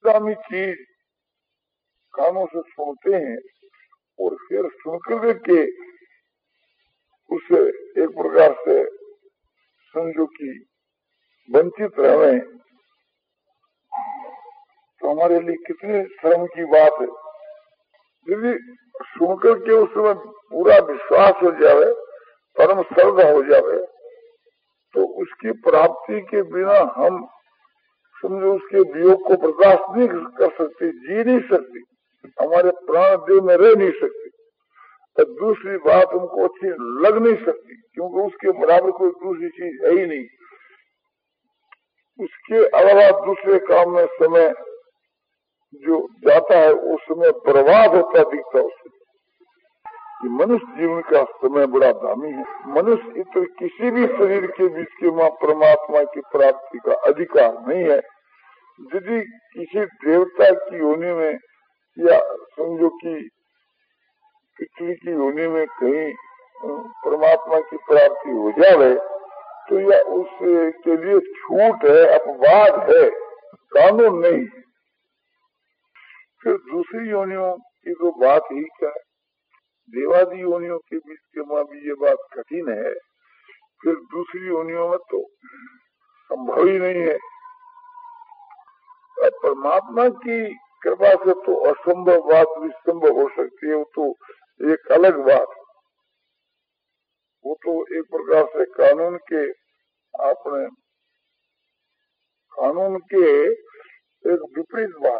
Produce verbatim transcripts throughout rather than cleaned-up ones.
दामी चीज कानों से सुनते हैं और फिर सुनकर के उसे एक प्रकार से समझो कि वंचित रहे तो हमारे लिए कितने शर्म की बात है। यदि सुनकर के उसमें पूरा विश्वास हो जाए, परम श्रद्धा हो जाए, तो उसकी प्राप्ति के बिना हम समझो उसके वियोग को बर्दाश्त नहीं कर सकते, जी नहीं सकते, हमारे प्राण देह में रह नहीं सकते। तो दूसरी बात हमको अच्छी लग नहीं सकती, क्योंकि उसके बराबर कोई दूसरी चीज है ही नहीं। उसके अलावा दूसरे काम में समय जो जाता है वो समय बर्बाद होता दिखता है उससे। मनुष्य जीवन का समय बड़ा दामी है। मनुष्य इतर किसी भी शरीर के बीच के मां परमात्मा की प्राप्ति का अधिकार नहीं है। यदि किसी देवता की योनि में या समझो कि पितृ की योनि में कहीं परमात्मा की प्राप्ति हो जाए तो यह उसके लिए छूट है, अपवाद है, कानून नहीं। फिर दूसरी योनियों की तो बात ही क्या है, देवादी योनियों के बीच के मां भी ये बात कठिन है। फिर दूसरी योनियों में तो संभव ही नहीं है। परमात्मा की कृपा से तो असंभव बात भी संभव हो सकती है, वो तो एक अलग बात है। वो तो एक प्रकार से कानून के अपने कानून के एक विपरीत बात,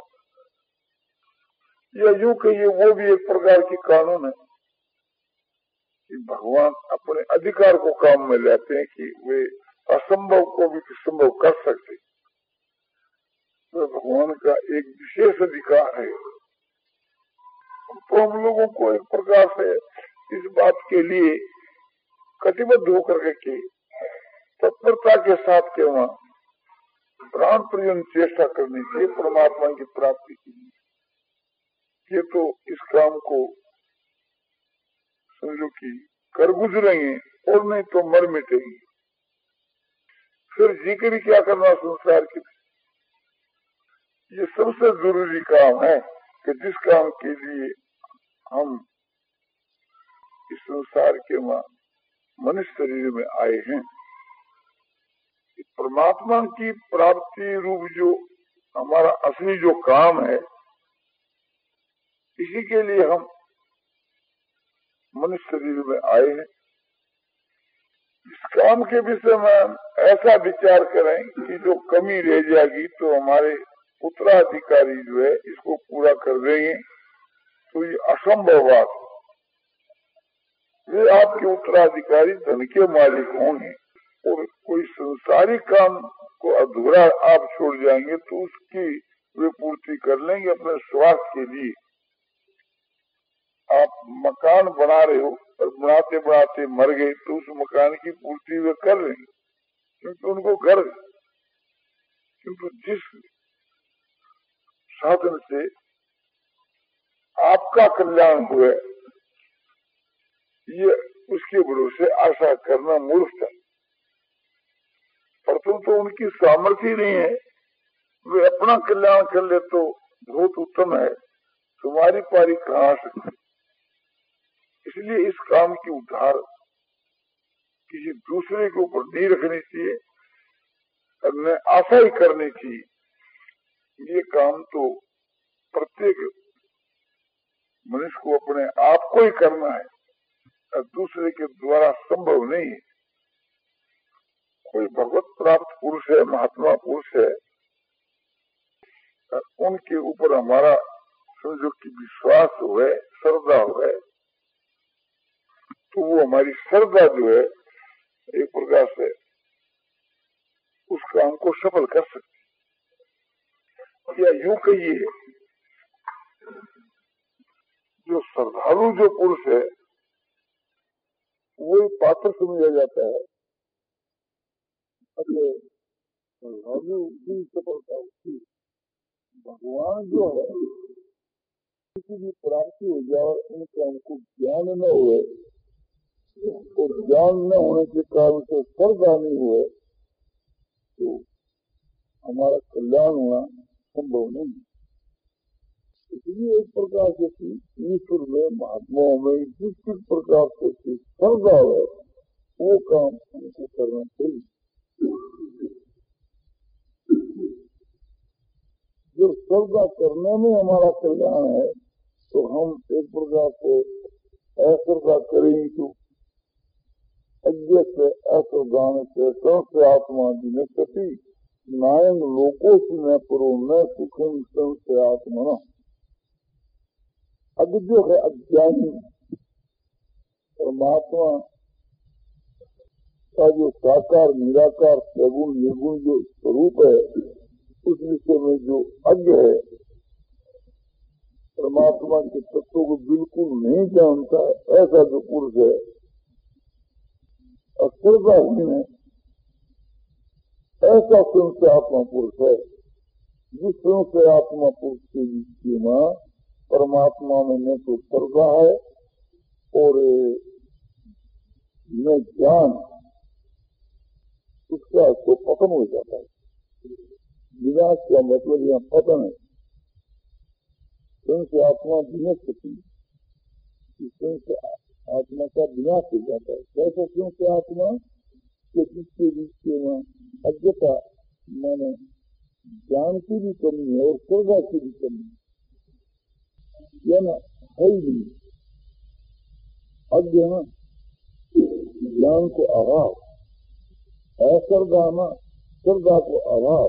या यूं कहिए वो भी एक प्रकार की कानून है कि भगवान अपने अधिकार को काम में लेते हैं कि वे असंभव को भी संभव कर सकते। तो भगवान का एक विशेष अधिकार है। तो हम लोगों को एक प्रकार से इस बात के लिए कटिबद्ध होकर के तत्परता के साथ के वहाँ प्राण प्रियम चेष्टा करनी चाहिए परमात्मा की प्राप्ति के लिए। ये तो इस काम को समझो कि कर गुजरेंगे और नहीं तो मर मिटेंगे। फिर जीकर क्या करना संसार के, ये सबसे जरूरी काम है कि जिस काम के लिए हम इस संसार के मनुष्य शरीर में आए हैं, परमात्मा की प्राप्ति रूप जो हमारा असली जो काम है, इसी के लिए हम मनुष्य शरीर में आए हैं। इस काम के विषय में ऐसा विचार करें कि जो कमी रह जाएगी तो हमारे उत्तराधिकारी जो है इसको पूरा कर देंगे, तो ये असंभव बात। वे आपके उत्तराधिकारी धन के मालिक होंगे और कोई संसारिक काम को अधूरा आप छोड़ जाएंगे तो उसकी वे पूर्ति कर लेंगे अपने स्वास्थ्य के लिए। आप मकान बना रहे हो और बनाते बनाते मर गए तो उस मकान की पूर्ति वे कर रहे हैं, क्योंकि उनको घर, किंतु जिस साधन से आपका कल्याण हुए ये उसके भरोसे आशा करना मूर्खता। प्रथम तो उनकी सामर्थ्य नहीं है, वे अपना कल्याण कर ले तो बहुत उत्तम है, तुम्हारी पारी कहाँ आ सकती। इसलिए इस काम की उधार किसी दूसरे के ऊपर नहीं रखनी चाहिए और न आशा ही करनी चाहिए। ये काम तो प्रत्येक मनुष्य को अपने आप को ही करना है और दूसरे के द्वारा संभव नहीं है। कोई भगवत प्राप्त पुरुष है, महात्मा पुरुष है, उनके ऊपर हमारा समझो कि विश्वास हो है, श्रद्धा हो है, तो वो हमारी श्रद्धा जो है एक प्रकार से उस काम को सफल कर सकती। या यूं कहिए जो श्रद्धालु जो पुरुष है वो पात्र समझा जाता है। अरे श्रद्धालु की सफलता होती, भगवान जो है किसी भी प्राप्ति हो जाए उनका हमको ज्ञान न हुए और ज्ञान न होने के कारण से श्रद्धा नहीं हुए तो हमारा कल्याण होना संभव नहीं। इसलिए एक प्रकार से ईश्वर में महात्माओं में जिस किस प्रकार से श्रद्धा है वो काम हमको करना चाहिए। जो श्रद्धा करने में हमारा कल्याण है तो हम एक प्रकार से अश्रद्धा करेंगे तो अज्ञ से अश्रद्धान से संशय आत्मा जिन्हें कति नायन लोको से न पुरो न सुखम संशय आत्मा। अब जो है अज्ञानी परमात्मा का जो साकार निराकार सगुण निर्गुण जो स्वरूप है उस विषय में जो अज्ञ है परमात्मा के तत्वों को बिल्कुल नहीं जानता ऐसा जो पुरुष है अश्रद्धाहीन है ऐसा संशय आत्मा पुरुष है। जिस संशय आत्मा पुरुष के सीमा परमात्मा में न तो श्रद्धा है और न ज्ञान उसका तो पतन हो जाता है। विनाश का मतलब यहाँ पतन है। संशय आत्मा विनश्यति संशय आत्मा का विनाश हो जाता है। कैसा संशय आत्मा के जिसके बीच में अज्ञता माने ज्ञान की भी कमी है और श्रद्धा की भी कमी है या ना है ही नहीं। अज्ञान ज्ञान को अभाव अश्रद्धा श्रद्धा को अभाव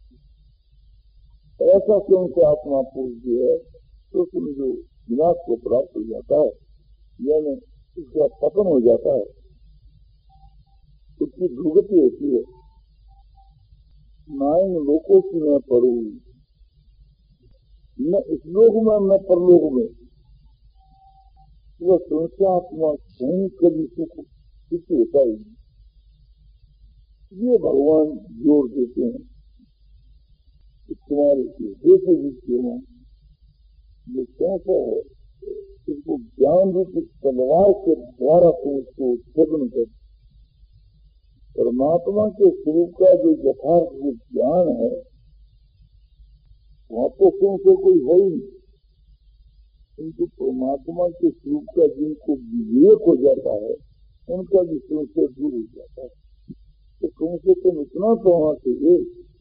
ऐसा क्यों से आत्मा पुरुष जो है तो समझो विनाश को प्राप्त हो जाता है यानी उसका पतन हो जाता है उसकी दुर्गति होती है। नाइन लोकों की न परू न इस लोक में न परलोक में वह संसात्मा कहीं कभी सुख सुख होता ही नहीं। ये भगवान जोर देते हैं कि तुम्हारे देखे जिसके हैं ये कैसा है इसको ज्ञान रूप तलवार के द्वारा तुम उसको छेदन कर। परमात्मा के स्वरूप का जो यथार्थ जो ज्ञान है वहाँ तो तुमसे कोई है ही नहीं। किंतु परमात्मा के स्वरूप का जिनको विवेक हो जाता है उनका भी संशय दूर हो जाता है। तो कम से कम इतना तो होना चाहिए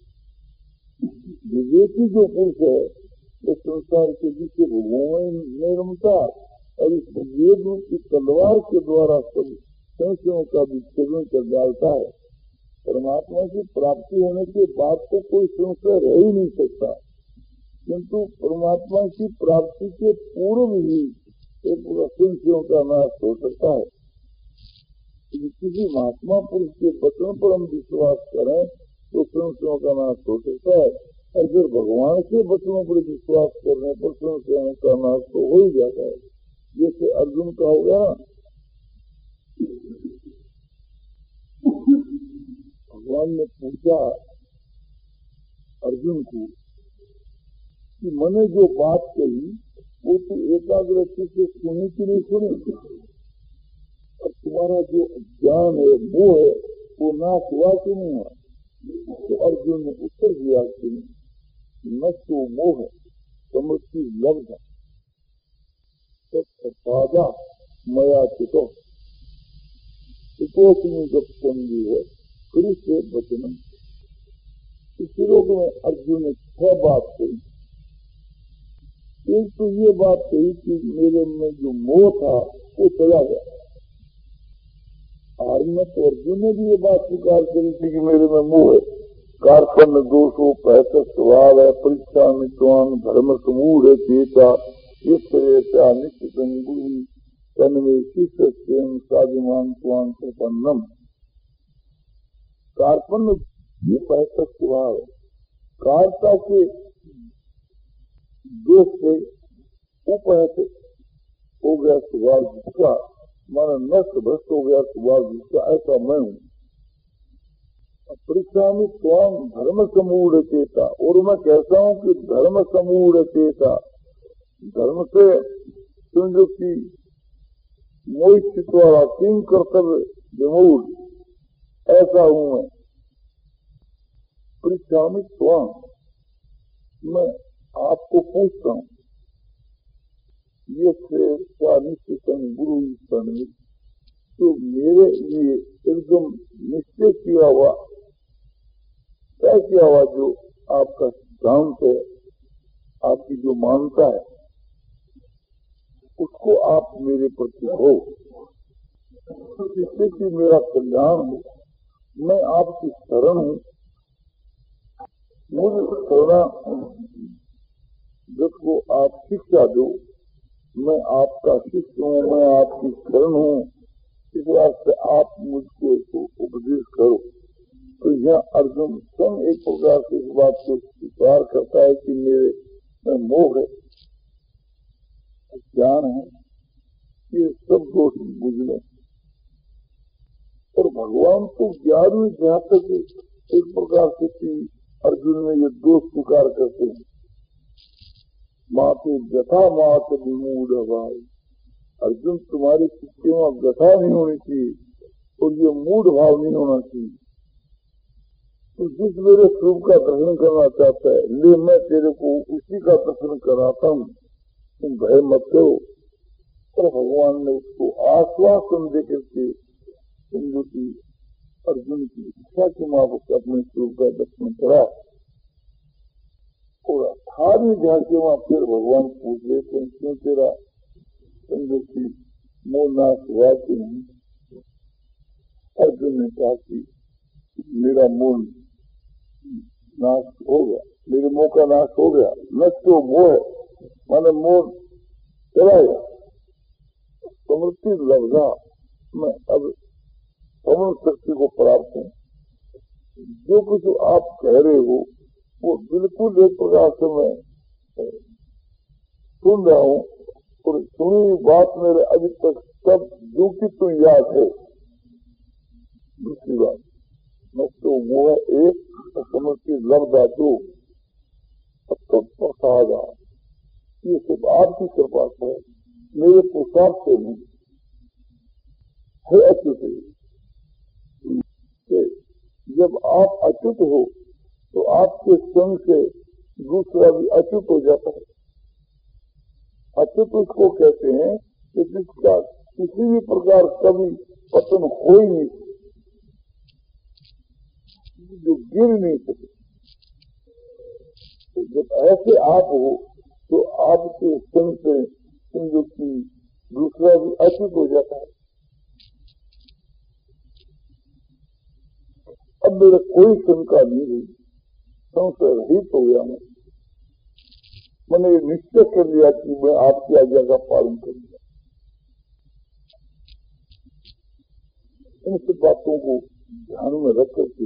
विवेकी जो पुरुष है तो संसार के विषय भगवान नहीं रमता और इस विवेक रूप की तलवार के द्वारा सब संशयों का विच्छेदन कर डालता है। परमात्मा की प्राप्ति होने के बाद तो कोई संशय रह ही नहीं सकता किंतु परमात्मा की प्राप्ति के पूर्व ही एक संशयों का नाश हो सकता है। किसी महात्मा पुरुष के वचन पर हम विश्वास करें तो संशयों का नाश हो सकता है और फिर भगवान के वचनों पर विश्वास करने पर संशयों का नाश तो हो ही जाता है। जैसे अर्जुन का होगा भगवान ने पूछा अर्जुन को कि मैंने जो बात कही वो तो एकाग्र से सुनी कि नहीं सुनी और तुम्हारा जो ज्ञान है वो है वो नाश हुआ कि नहीं हुआ। तो अर्जुन ने उत्तर दिया कि न तो मोह समृद्धि लब्ध सादा मया चितो संगी है फिर से वचन। इस श्लोक में अर्जुन ने छह बात कही। एक तो ये बात कही कि मेरे में जो मोह था वो चला गया। और में तो अर्जुन ने भी ये बात स्वीकार करी थी कि मेरे में मोह है। कार्पण्य दोषो पैतक स्वभाव है परीक्षा मित्वान धर्म समूह है चेता इस तरह निश्चित अंगुली तन्वे शिष्यम साधिमान स्वान प्रपन्नम। कार्पण्य ये पैतक स्वभाव है। कार्ता के दोष से उपहत हो गया स्वभाव जिसका माना नष्ट भ्रष्ट हो गया स्वभाव जिसका ऐसा मैं हूँ। परीक्षा में स्वाम धर्म समूढ़ चेता और मैं कहता हूँ कि धर्म समूढ़ चेता धर्म से समझो की मोहित वाला किंग कर्तव्य विमूढ़ ऐसा हूँ मैं। परीक्षा में स्वाम मैं आपको पूछता हूँ ये निश्चितम गुरु ईश्वर, तो मेरे लिए एकदम निश्चय किया हुआ, तय किया हुआ जो आपका सिद्धांत है, आपकी जो मानता है, उसको आप मेरे प्रति हो, जिससे कि मेरा कल्याण हो। मैं आपकी शरण हूँ, मुझे शरणागत को आप शिक्षा दो। मैं आपका शिष्य हूँ, मैं आपकी शरण हूँ, इस वास्ते आप मुझको इसको उपदेश करो। तो यह अर्जुन स्वयं एक प्रकार से इस बात को स्वीकार करता है कि मेरे में मोह है, ज्ञान है, ये सब दोष बुझ लो। और भगवान तो ग्यारहवीं जहाँ तक एक प्रकार से कि अर्जुन में ये दोष स्वीकार करते हैं, माते व्यथा मात विमूढ़ भाव। अर्जुन तुम्हारी चित्त में व्यथा नहीं होनी चाहिए और ये मूढ़ भाव नहीं होना चाहिए। तो जिस मेरे स्वरूप का दर्शन करना चाहता है, ले मैं तेरे को उसी का दर्शन कराता हूँ, तुम भय मत करो। और भगवान ने उसको आश्वासन देकर के समझो कि अर्जुन की इच्छा के माफक अपने स्वरूप का दर्शन करा। और अठारहवीं झांकी वहां फिर भगवान पूछ लेते हैं, क्यों तेरा समझो कि मोह नाश हुआ कि नहीं। अर्जुन ने कहा कि मेरा मोह नाश हो गया, मेरे मोह का नाश हो गया। नष्ट तो मोह है, माने मोह चला गया, समृद्धि लब्धा, मैं अब समृद्ध शक्ति को प्राप्त हूँ। जो कुछ आप कह रहे हो वो बिल्कुल एक प्रकार से मैं सुन रहा हूँ, और सुनी बात मेरे अभी तक सब जो कि तो याद है। दूसरी बात, नष्ट तो वो है एक, समृद्धि लब्धा दो, प्रसाद, ये सब आपकी कृपा से, मेरे पुरुषार्थ से नहीं है। अच्युत, जब आप अच्युत हो तो आपके संग से दूसरा भी अच्युत हो जाता है। अच्युत उसको कहते हैं कि जिसका किसी भी प्रकार कभी पतन हो ही नहीं, जो गिर नहीं सके। तो जब ऐसे आप हो तो आपके संग से समझो कि दूसरा भी अच्युत हो जाता है। अब मेरा कोई शंका नहीं हुई, संशय रहित हो गया। मैं मैंने निश्चय कर लिया कि मैं आपकी आज्ञा का पालन करूंगा। इन सब बातों को ध्यान में रख करके,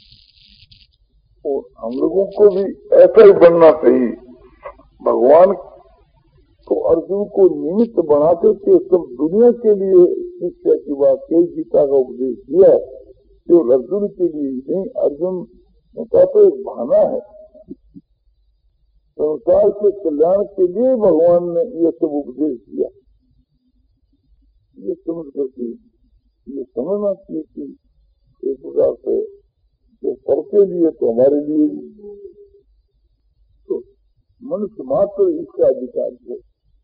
और हम लोगों को भी ऐसा ही बनना चाहिए। भगवान को अर्जुन को निमित्त बना करके सब दुनिया के लिए शिक्षा की बात कही, गीता का उपदेश दिया है, जो अर्जुन के लिए नहीं। अर्जुन का तो एक बहाना है, संसार के कल्याण के लिए भगवान ने ये सब उपदेश दिया। ये समझ करके ये समझना चाहिए कि एक प्रकार से जो सबके लिए तो हमारे लिए, तो मनुष्य मात्र इसका अधिकार है।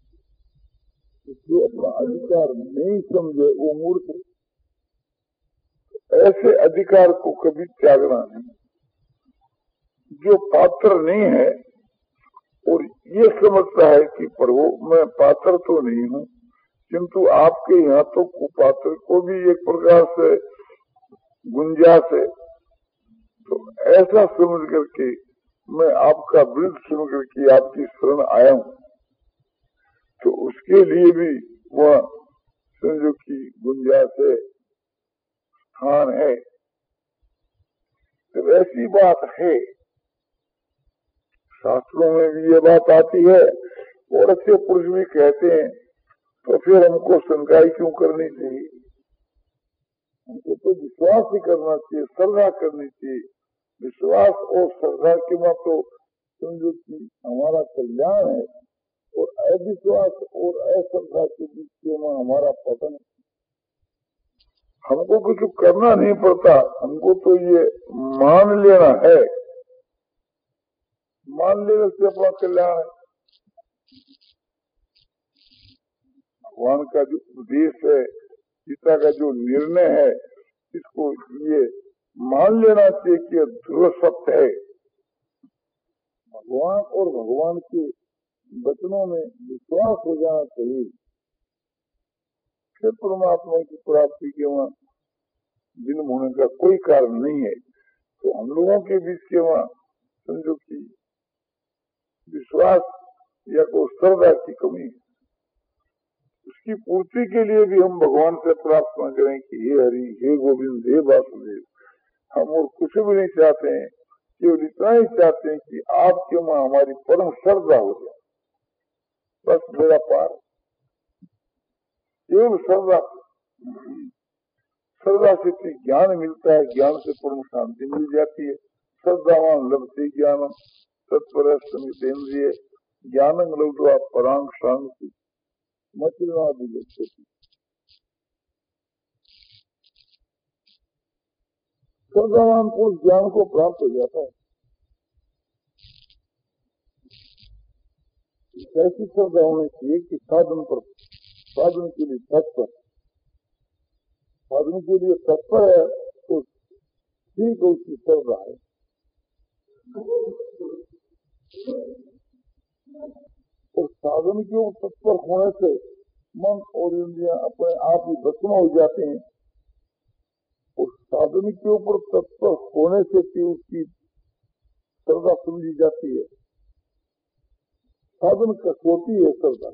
जो अपना अधिकार नहीं समझे वो मूर्ख है। ऐसे अधिकार को कभी त्यागना नहीं। जो पात्र नहीं है और ये समझता है कि प्रभु मैं पात्र तो नहीं हूँ, किंतु आपके यहाँ तो कुपात्र को भी एक प्रकार से गुंजाइश है, तो ऐसा समझ करके मैं आपका विरुद्ध सुन करके आपकी शरण आया हूँ, तो उसके लिए भी वह समझो की गुंजाइश है, स्थान है। तो ऐसी बात है, शास्त्रों में भी ये बात आती है और अच्छे पुरुष भी कहते हैं, तो फिर हमको शंकाई क्यों करनी चाहिए? हमको तो विश्वास ही करना चाहिए, श्रद्धा करनी चाहिए। विश्वास और श्रद्धा के में तो समझो कि हमारा कल्याण है, और अविश्वास और अश्रद्धा के बीच में हमारा पतन। हमको कुछ करना नहीं पड़ता, हमको तो ये मान लेना है, मान लेने से अपना कल्याण है। भगवान का जो उपदेश है, गीता का जो निर्णय है, इसको ये मान लेना चाहिए कि ध्रुव सत्य है। भगवान और भगवान के वचनों में विश्वास हो जाना चाहिए, फिर परमात्मा की प्राप्ति के वहाँ विलंब होने का कोई कारण नहीं है। तो हम लोगों के बीच के वहाँ समझो कि विश्वास या कोई श्रद्धा की कमी है, उसकी पूर्ति के लिए भी हम भगवान से प्रार्थना करें कि हे हरि, हे गोविंद, हे वासुदेव, हम और कुछ भी नहीं चाहते हैं, केवल इतना ही चाहते हैं कि आपके वहाँ हमारी परम श्रद्धा हो जाए, बस मेरा पार। केवल श्रद्धा, श्रद्धा से ज्ञान मिलता है, ज्ञान से परम शांति मिल जाती है। श्रद्धावान लभते ज्ञानम तत्पर समितेन्द्रिय ज्ञानम लब्ध्वा परांग शांति मचनादि गच्छति। श्रद्धावान को ज्ञान को प्राप्त हो जाता है। ऐसी श्रद्धा होनी चाहिए कि साधन पर, साधन के लिए तत्पर, साधन के लिए तत्पर है तो ठीक उसकी श्रद्धा है। और साधन के ऊपर तत्पर होने से मन और इंद्रियां अपने आप ही भस्म हो जाते हैं। और साधन के ऊपर तत्पर होने से भी उसकी श्रद्धा समझी जाती है। साधन कसौटी है श्रद्धा,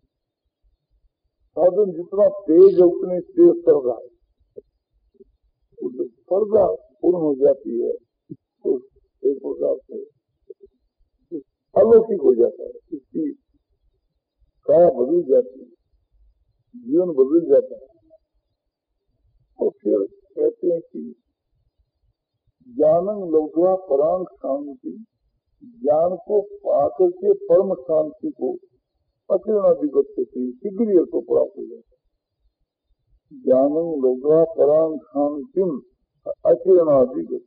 साधन जितना तेज है उतनी तेज श्रद्धा है। तो श्रद्धा पूर्ण हो जाती है तो एक प्रकार से अलौकिक हो जाता है, उसकी काया बदल जाती है, जीवन बदल जाता है। और फिर कहते हैं कि ज्ञानं लब्ध्वा परांग शांति, ज्ञान को पाकर के परम शांति को अकिरणाधिगच्छति शीघ्र को प्राप्त हो जाता है। ज्ञानं लब्ध्वा परांग शांतिम अकिरणाधिगच्छति।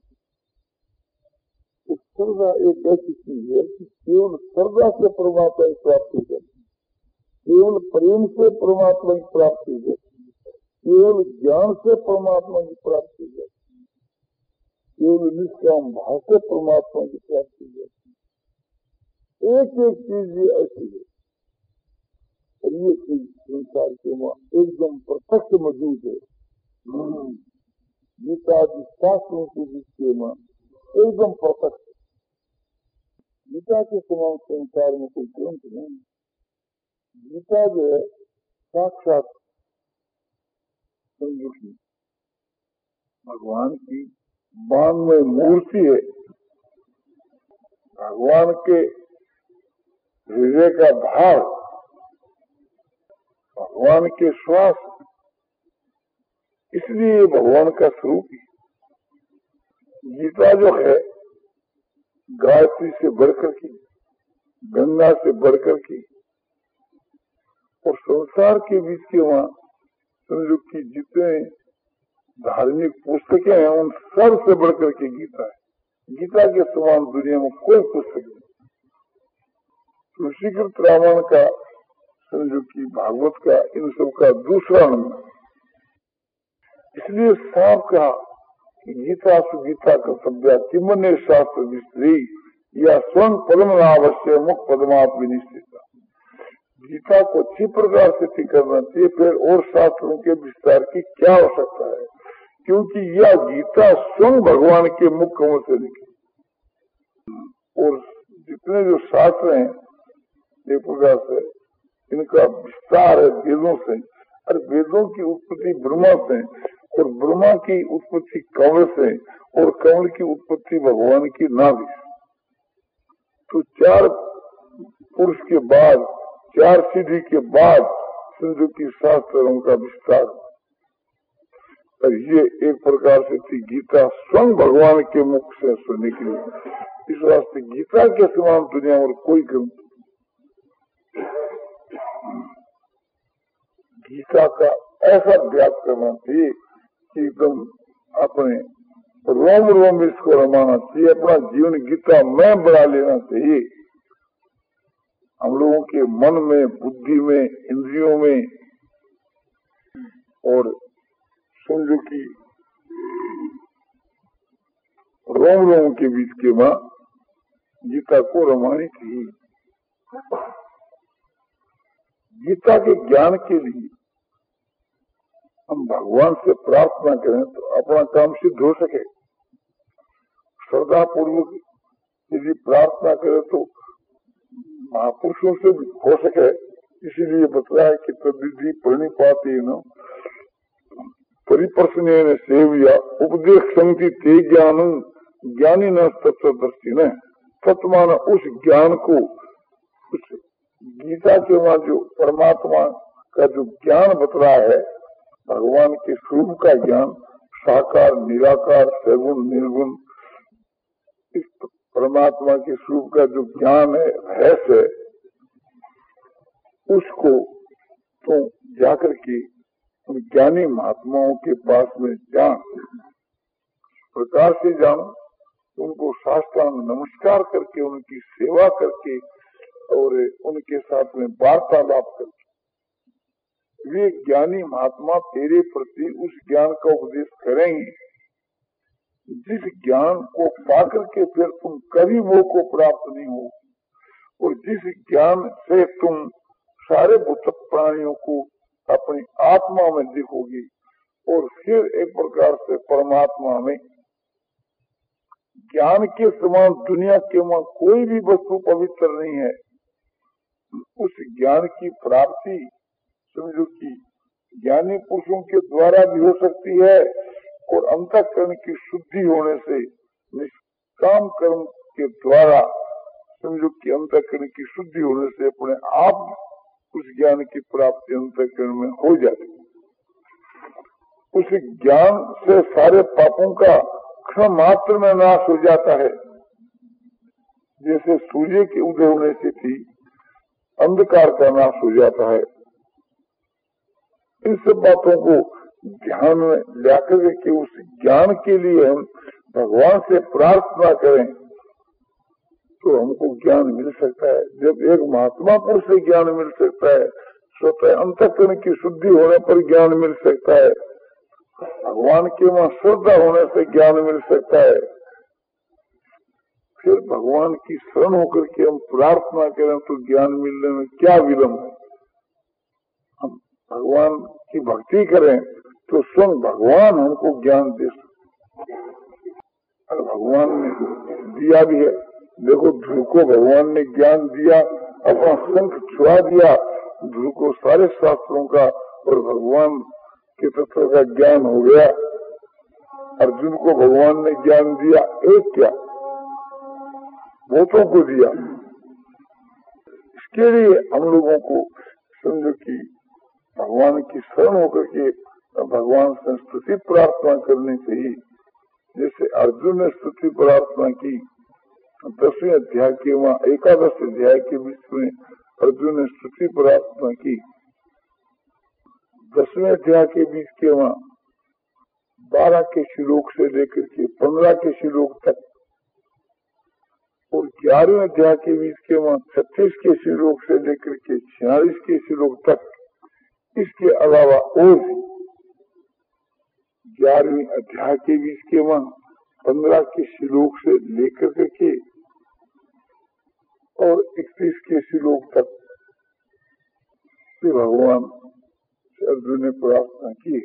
श्रद्धा एक ऐसी चीज है कि केवल श्रद्धा से परमात्मा की प्राप्ति करती है, केवल प्रेम से परमात्मा की प्राप्ति करती है, केवल ज्ञान से परमात्मा की प्राप्ति करती है, केवल निष्काम भाव से परमात्मा की प्राप्ति करती है। एक एक चीज ये ऐसी है और ये चीज संसार के वहाँ एकदम प्रत्यक्ष मौजूद है। गीता जी शास्त्रों के बीच के वहाँ एकदम प्रत्यक्ष। गीता के समान संसार में कोई ग्रंथ नहीं। गीता जो है साक्षात संयुक्ति भगवान की बानमय मूर्ति है, भगवान के हृदय का भाव, भगवान के श्वास, इसलिए भगवान का स्वरूप ही। गीता जो है गायत्री से बढ़कर की, गंगा से बढ़कर की, और संसार के बीच के वहाँ समझो कि जितने धार्मिक पुस्तकें हैं उन सब से बढ़कर के गीता है। गीता के समान दुनिया में कोई पुस्तक नहीं। तुलसीकृत रामायण का, समझो कि भागवत का, इन सब का दूसरा नंबर। इसलिए साफ कहा गीता सुगीता कर्तव्य किमने शास्त्र विस्तरी या स्वयं पदम अवश्य मुख पदमाप विनिश्चित। गीता को अच्छी प्रकार से ठीक करना चाहिए, फिर और शास्त्रों के विस्तार की क्या आवश्यकता है, क्योंकि यह गीता स्वयं भगवान के मुख कमल से निकली। और जितने जो शास्त्र हैं एक प्रकार से इनका विस्तार है वेदों से, और वेदों की उत्पत्ति ब्रह्मा से, और ब्रह्मा की उत्पत्ति कंवल से, और कंवल की उत्पत्ति भगवान की नाभि। तो चार पुरुष के बाद, चार सीढ़ी के बाद सिंधु की शास्त्रों का विस्तार। और ये एक प्रकार से थी गीता स्वयं भगवान के मुख से निकली। इस वास्ते गीता के समान दुनिया में कोई ग्रंथ, गीता का ऐसा अभ्यास करना चाहिए कि एकदम अपने रोम रोम इसको रमाना चाहिए, अपना जीवन गीता में बना लेना चाहिए। हम लोगों के मन में, बुद्धि में, इंद्रियों में और समझो कि रोम रोम के बीच के माँ गीता को रमानी थी। गीता के ज्ञान के लिए हम भगवान से प्रार्थना करें तो अपना काम सिद्ध हो सके। श्रद्धा पूर्वक यदि प्रार्थना करें तो महापुरुषों से भी हो सके। इसीलिए बताया कि तद्विधि प्रणिपाते न परिपर्शनेन सेव्या उपदेश संगति ते ज्ञान ज्ञानी न तत्वदर्शी न तत्मान उस ज्ञान को, उस गीता के वहाँ जो परमात्मा का जो ज्ञान बतला है, भगवान के स्वरूप का ज्ञान, साकार निराकार सगुण निर्गुण, इस परमात्मा के स्वरूप का जो ज्ञान है, रहस्य, उसको तो जाकर के उन ज्ञानी महात्माओं के पास में जान, प्रकार से जानो, उनको साष्टांग नमस्कार करके उनकी सेवा करके और उनके साथ में वार्तालाप करके वे ज्ञानी महात्मा तेरे प्रति उस ज्ञान का उपदेश करेंगे जिस ज्ञान को पाकर के फिर तुम कभी वो को प्राप्त नहीं हो, और जिस ज्ञान से तुम सारे भूत प्राणियों को अपनी आत्मा में देखोगे और फिर एक प्रकार से परमात्मा में ज्ञान के समान दुनिया के वहां कोई भी वस्तु पवित्र नहीं है। उस ज्ञान की प्राप्ति समझो कि ज्ञानी पुरुषों के द्वारा भी हो सकती है और अंतःकरण की शुद्धि होने से निष्काम कर्म के द्वारा समझो कि अंतःकरण की शुद्धि होने से अपने आप उस ज्ञान की प्राप्ति अंतःकरण में हो जाती। उस ज्ञान से सारे पापों का क्षण मात्र में नाश हो जाता है। जैसे सूर्य के उदय होने से थी अंधकार का नाश हो जाता है। इन सब बातों को ध्यान में लाकर के उस ज्ञान के लिए हम भगवान से प्रार्थना करें तो हमको ज्ञान मिल सकता है। जब एक महात्मा पुरुष से ज्ञान मिल सकता है, स्वतः अंतःकरण की शुद्धि होने पर ज्ञान मिल सकता है, भगवान के वहाँ श्रद्धा होने से ज्ञान मिल सकता है, फिर भगवान की शरण होकर के हम प्रार्थना करें तो ज्ञान मिलने में क्या विलम्ब है। हम भगवान की भक्ति करें तो स्वयं भगवान हमको ज्ञान दे सकते। भगवान ने दिया भी है। देखो ध्रुव को भगवान ने ज्ञान दिया, अपना शंख छुआ दिया, ध्रुव को सारे शास्त्रों का और भगवान के तत्व का ज्ञान हो गया। अर्जुन को भगवान ने ज्ञान दिया, एक क्या बहुतों को दिया। इसके लिए हम लोगों को समझो कि भगवान की शरण होकर के भगवान से स्तुति प्रार्थना करनी चाहिए। जैसे अर्जुन ने स्तुति प्रार्थना की, दसवें अध्याय के वहाँ एकादश अध्याय के बीच में अर्जुन ने स्तुति प्रार्थना की। दसवें अध्याय के बीच के वहाँ बारह के श्लोक से लेकर के पंद्रह के श्लोक तक और ग्यारहवें अध्याय के बीच के वहाँ छत्तीस के श्लोक से लेकर के छियालीस के श्लोक तक, इसके अलावा और ग्यारहवीं अध्याय के बीच के वहाँ पंद्रह के श्लोक से लेकर के और इकतीस के श्लोक तक भगवान से अर्जुन ने प्रार्थना की।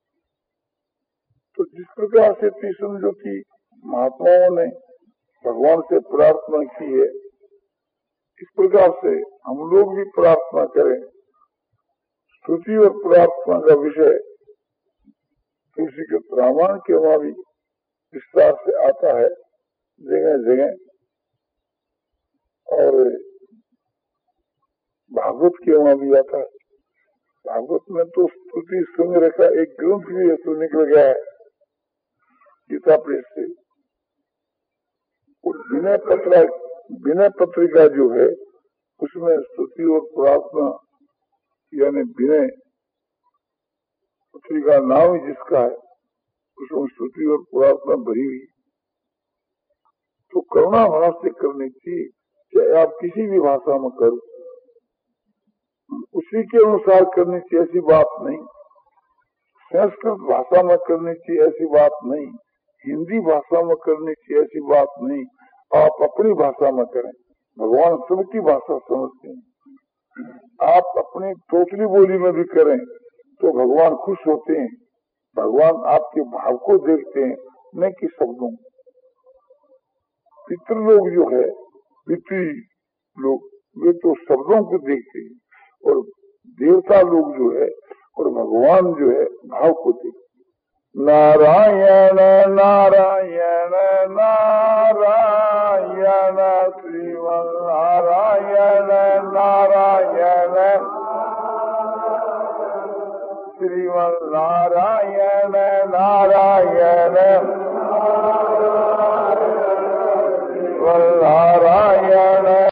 तो जिस प्रकार से तीसम जो की महात्माओं ने भगवान से प्रार्थना की है, इस प्रकार से हम लोग भी प्रार्थना करें। स्तुति और प्रार्थना का विषय तुलसी के रामायण के वहाँ भी विस्तार से आता है जगह जगह, और भागवत के वहाँ भी आता है। भागवत में तो स्तुति संग्रह का एक ग्रंथ भी है तो निकल गया है गीता प्रेस से। विनय पत्र विनय पत्रिका जो है उसमें स्तुति और प्रार्थना यानी विनय पत्रिका नाम जिसका है उसमें स्तुति और प्रार्थना भरी हुई। तो करुणा भाव से करनी चाहिए, चाहे आप किसी भी भाषा में करो, उसी के अनुसार करनी चाहिए, ऐसी बात नहीं। संस्कृत भाषा में करनी चाहिए ऐसी बात नहीं, हिंदी भाषा में करनी चाहिए ऐसी बात नहीं, आप अपनी भाषा में करें। भगवान सबकी भाषा समझते हैं। आप अपनी तोतली बोली में भी करें तो भगवान खुश होते हैं। भगवान आपके भाव को देखते हैं, न कि शब्दों। पितृ लोग जो है, पितृ लोग, वे तो शब्दों को देखते हैं, और देवता लोग जो है और भगवान जो है भाव को देखते। नारायण नारायण नारायण श्रीमन नारायण नारायण श्रीमन नारायण